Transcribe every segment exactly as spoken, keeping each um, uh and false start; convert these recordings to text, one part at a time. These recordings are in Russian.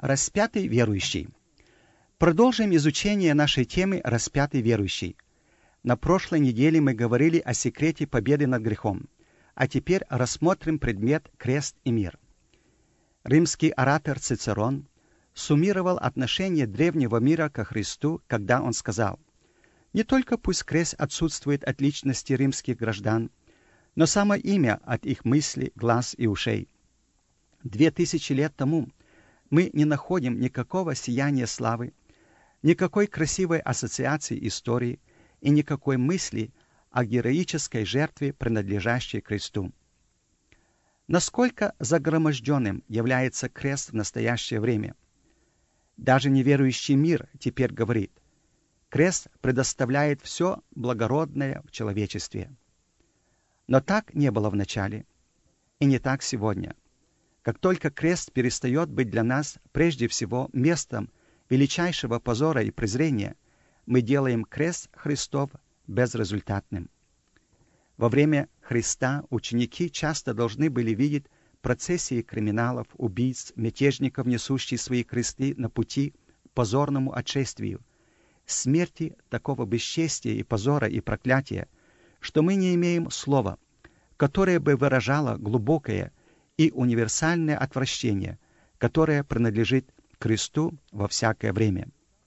Распятый верующий. Продолжим изучение нашей темы «Распятый верующий». На прошлой неделе мы говорили о секрете победы над грехом, а теперь рассмотрим предмет «Крест и мир». Римский оратор Цицерон суммировал отношение древнего мира ко Христу, когда он сказал: «Не только пусть крест отсутствует от личности римских граждан, но само имя от их мыслей, глаз и ушей. Две тысячи лет тому мы не находим никакого сияния славы, никакой красивой ассоциации истории и никакой мысли о героической жертве, принадлежащей кресту». Насколько загроможденным является крест в настоящее время? Даже неверующий мир теперь говорит: крест предоставляет все благородное в человечестве. Но так не было в начале, и не так сегодня. Как только крест перестает быть для нас прежде всего местом величайшего позора и презрения, мы делаем крест Христов безрезультатным. Во время Христа ученики часто должны были видеть процессии криминалов, убийц, мятежников, несущие свои кресты на пути к позорному отшествию, смерти такого бесчестия и позора и проклятия, что мы не имеем слова, которое бы выражало глубокое и универсальное отвращение, которое принадлежит кресту во всякое время.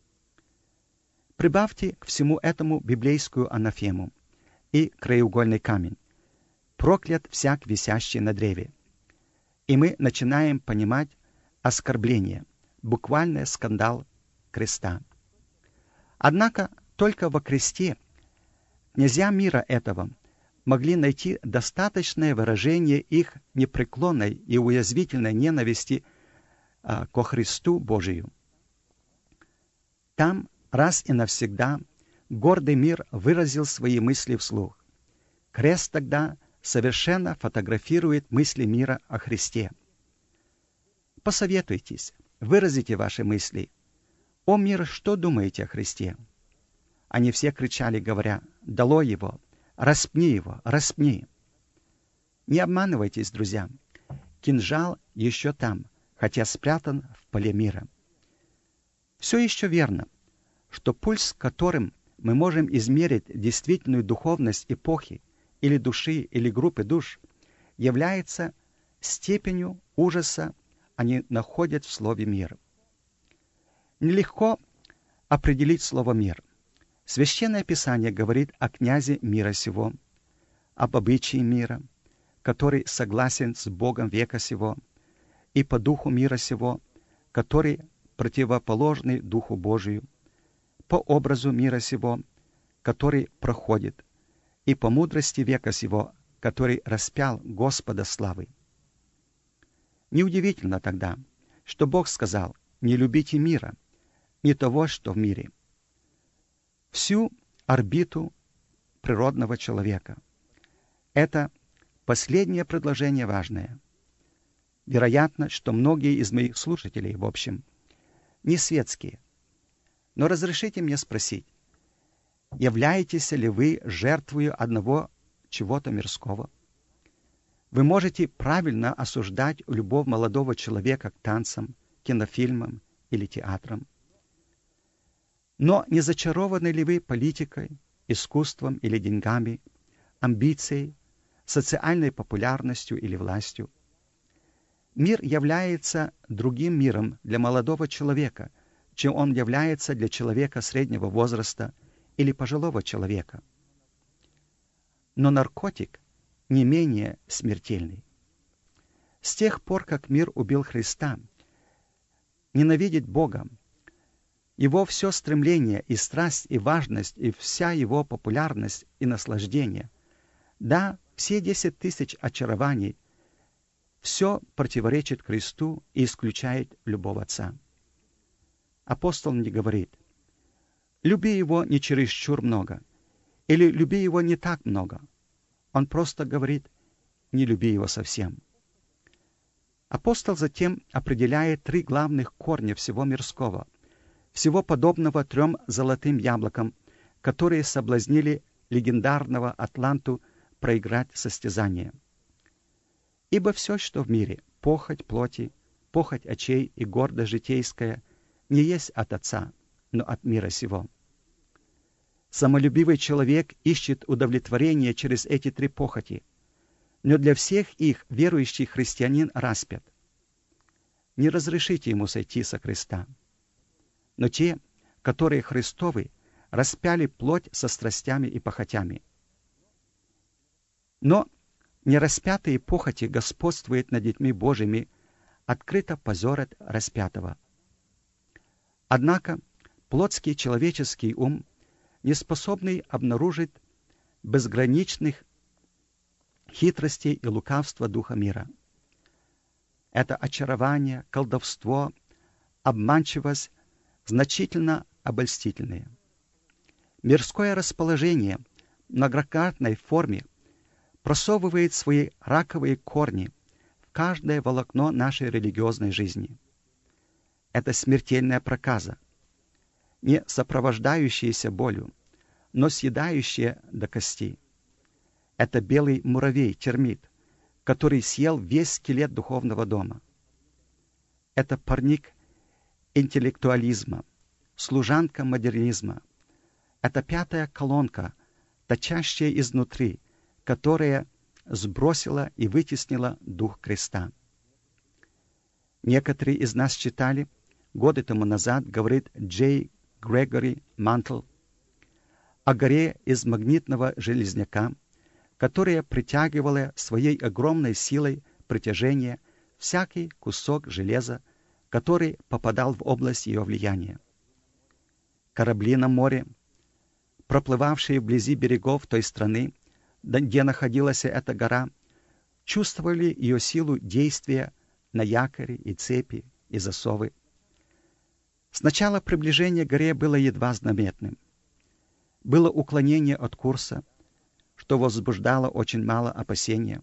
Прибавьте к всему этому библейскую анафему и краеугольный камень: проклят всяк, висящий на древе. И мы начинаем понимать оскорбление, буквальный скандал креста. Однако только во кресте князья мира этого могли найти достаточное выражение их непреклонной и уязвительной ненависти а, ко Христу Божию. Там раз и навсегда гордый мир выразил свои мысли вслух. Крест тогда совершенно фотографирует мысли мира о Христе. Посоветуйтесь, выразите ваши мысли. «О мир, что думаете о Христе?» Они все кричали, говоря: «Долой его! Распни его! Распни!» Не обманывайтесь, друзья. Кинжал еще там, хотя спрятан в поле мира. Все еще верно, что пульс, которым мы можем измерить действительную духовность эпохи или души, или группы душ, является степенью ужаса, они находят в слове «мир». Нелегко определить слово «мир». Священное Писание говорит о князе мира сего, об обычае мира, который согласен с Богом века сего, и по духу мира сего, который противоположный Духу Божию, по образу мира сего, который проходит, и по мудрости века сего, который распял Господа славы. Неудивительно тогда, что Бог сказал: «Не любите мира, не того, что в мире». Всю орбиту природного человека. Это последнее предложение важное. Вероятно, что многие из моих слушателей, в общем, не светские. Но разрешите мне спросить: являетесь ли вы жертвою одного чего-то мирского? Вы можете правильно осуждать любовь молодого человека к танцам, кинофильмам или театрам. Но не зачарованы ли вы политикой, искусством или деньгами, амбицией, социальной популярностью или властью? Мир является другим миром для молодого человека, чем он является для человека среднего возраста или пожилого человека. Но наркотик не менее смертельный. С тех пор, как мир убил Христа, ненавидеть Бога, его все стремление и страсть, и важность, и вся его популярность и наслаждение, да, все десять тысяч очарований, все противоречит Христу и исключает любовь Отца. Апостол мне говорит: люби его не чересчур много, или люби его не так много. Он просто говорит: не люби его совсем. Апостол затем определяет три главных корня всего мирского, всего подобного трем золотым яблокам, которые соблазнили легендарного Атланту проиграть состязание. Ибо все, что в мире, похоть плоти, похоть очей и гордость житейская не есть от Отца, но от мира сего. Самолюбивый человек ищет удовлетворение через эти три похоти, но для всех их верующий христианин распят. Не разрешите ему сойти со креста. Но те, которые Христовы, распяли плоть со страстями и похотями. Но нераспятые похоти господствуют над детьми Божьими, открыто позорят распятого. Однако плотский человеческий ум, не способный обнаружить безграничных хитростей и лукавства духа мира. Это очарование, колдовство, обманчивость значительно обольстительные. Мирское расположение в многократной форме просовывает свои раковые корни в каждое волокно нашей религиозной жизни. Это смертельная проказа, не сопровождающаяся болью, но съедающая до кости. Это белый муравей, термит, который съел весь скелет духовного дома. Это парник интеллектуализма, служанка модернизма. Это пятая колонка, точащая изнутри, которая сбросила и вытеснила дух креста. Некоторые из нас читали, годы тому назад, говорит Джей Грегори Мантл, о горе из магнитного железняка, которая притягивала своей огромной силой притяжения всякий кусок железа, который попадал в область ее влияния. Корабли на море, проплывавшие вблизи берегов той страны, где находилась эта гора, чувствовали ее силу действия на якори и цепи и засовы. Сначала приближение к горе было едва заметным. Было уклонение от курса, что возбуждало очень мало опасения.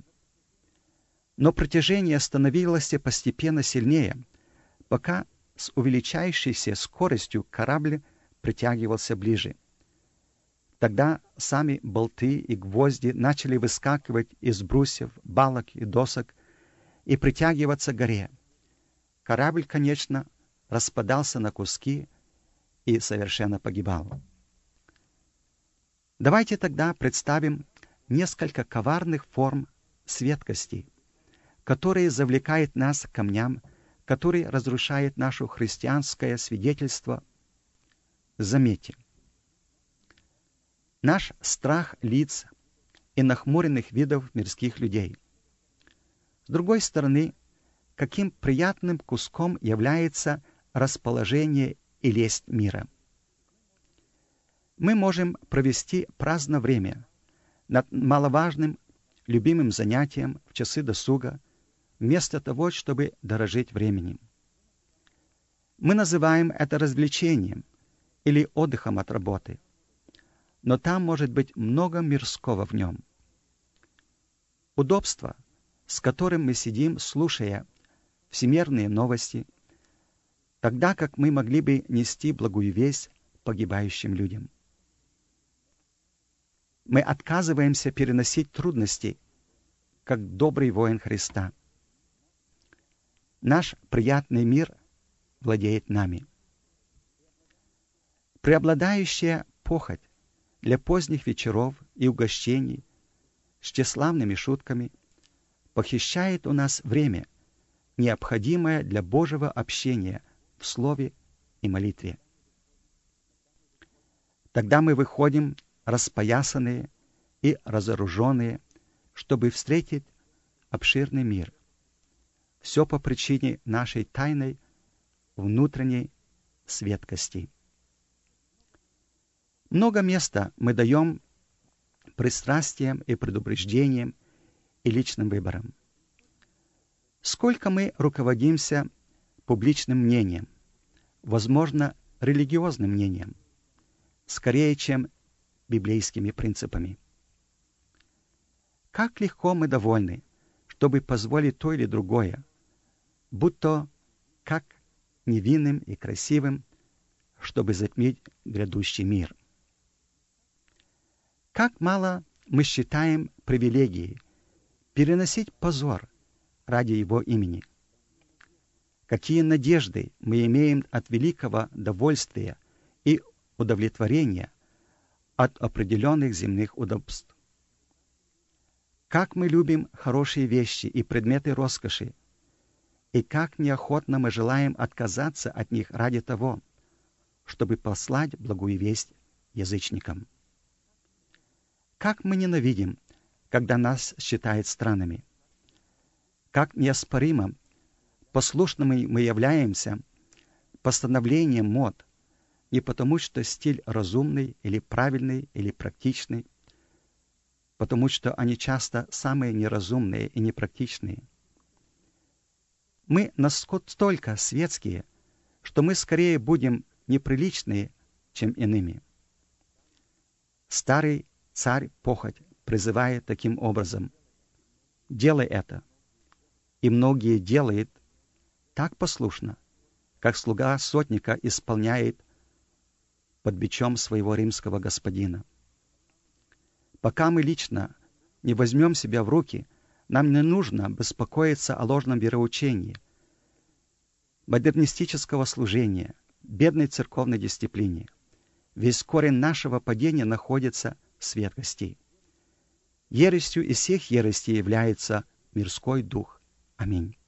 Но притяжение становилось постепенно сильнее, пока с увеличающейся скоростью корабль притягивался ближе. Тогда сами болты и гвозди начали выскакивать из брусьев, балок и досок и притягиваться к горе. Корабль, конечно, распадался на куски и совершенно погибал. Давайте тогда представим несколько коварных форм светкости, которые завлекают нас к камням, которые разрушают наше христианское свидетельство. Заметьте, наш страх лиц и нахмуренных видов мирских людей. С другой стороны, каким приятным куском является расположение и лесть мира. Мы можем провести праздное время над маловажным, любимым занятием в часы досуга, вместо того, чтобы дорожить временем. Мы называем это развлечением или отдыхом от работы, но там может быть много мирского в нем. Удобство, с которым мы сидим, слушая всемирные новости, тогда как мы могли бы нести благую весть погибающим людям. Мы отказываемся переносить трудности, как добрый воин Христа. Наш приятный мир владеет нами. Преобладающая похоть для поздних вечеров и угощений с тщеславными шутками похищает у нас время, необходимое для Божьего общения в слове и молитве. Тогда мы выходим распоясанные и разоруженные, чтобы встретить обширный мир. Все по причине нашей тайной внутренней светкости. Много места мы даем пристрастиям и предубеждениям и личным выборам. Сколько мы руководимся публичным мнением, возможно, религиозным мнением, скорее, чем библейскими принципами. Как легко мы довольны, чтобы позволить то или другое, будь то как невинным и красивым, чтобы затмить грядущий мир. Как мало мы считаем привилегией переносить позор ради его имени. какие надежды мы имеем от великого довольствия и удовлетворения от определенных земных удобств. Как мы любим хорошие вещи и предметы роскоши, и как неохотно мы желаем отказаться от них ради того, чтобы послать благую весть язычникам. Как мы ненавидим, когда нас считают странными. Как неоспоримо послушными мы являемся постановлением мод, не потому что стиль разумный или правильный или практичный, потому что они часто самые неразумные и непрактичные. Мы настолько светские, что мы скорее будем неприличные, чем иными. Старый царь похоть призывает таким образом: «Делай это». И многие делают так послушно, как слуга сотника исполняет под бичом своего римского господина. Пока мы лично не возьмем себя в руки, нам не нужно беспокоиться о ложном вероучении, модернистического служения, бедной церковной дисциплине. Весь корень нашего падения находится в светлости. Ересью из всех ересей является мирской дух. Аминь.